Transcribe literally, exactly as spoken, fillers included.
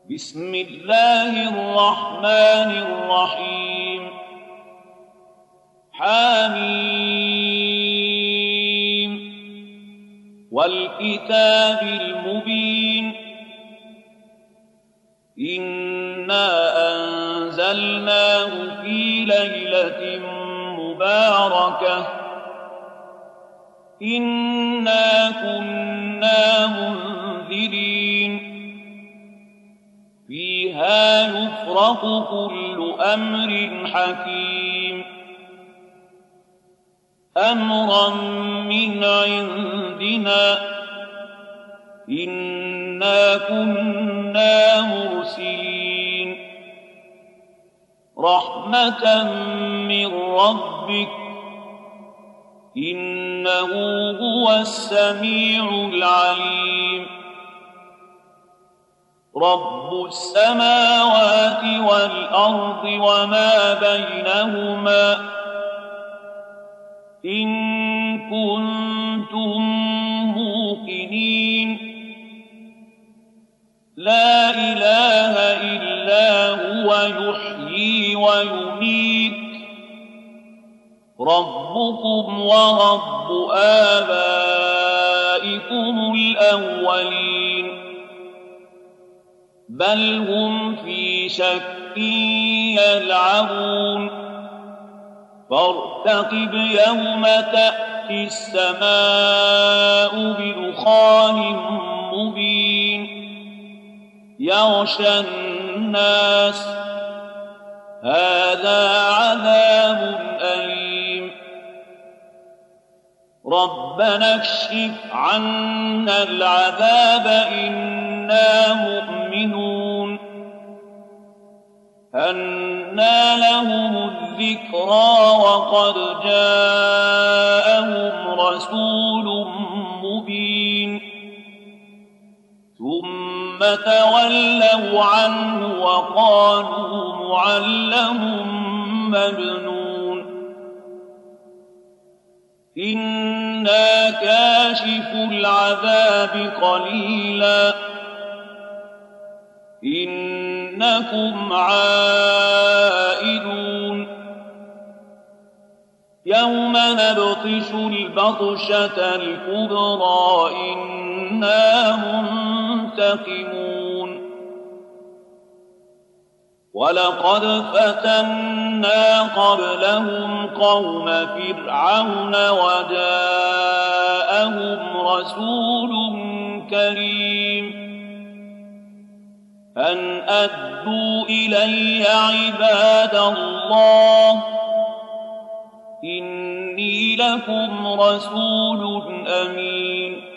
بسم الله الرحمن الرحيم حميم والكتاب المبين إنا أنزلناه في ليلة مباركة إنا كنا منذرين فيها يفرق كل أمر حكيم أمرا من عندنا إنا كنا مرسلين رحمة من ربك إنه هو السميع العليم رب السماوات والأرض وما بينهما إن كنتم موقنين لا إله إلا هو يحيي ويميت ربكم ورب آبائكم الأولين بل هم في شك يلعبون فارتقب يوم تأتي السماء بدخان مبين يغشى الناس هذا عذاب أليم ربنا اكشف عنا العذاب إنا مؤمنون أنى لهم الذكرى وقد جاءهم رسول مبين ثم تولوا عنه وقالوا معلم مجنون إنا كاشف العذاب قليلا إنكم عائدون يوم نبطش البطشة الكبرى إنا منتقمون ولقد فتنا قبلهم قوم فرعون وجاءهم رسول كريم أن أدوا إلي عباد الله إني لكم رسول أمين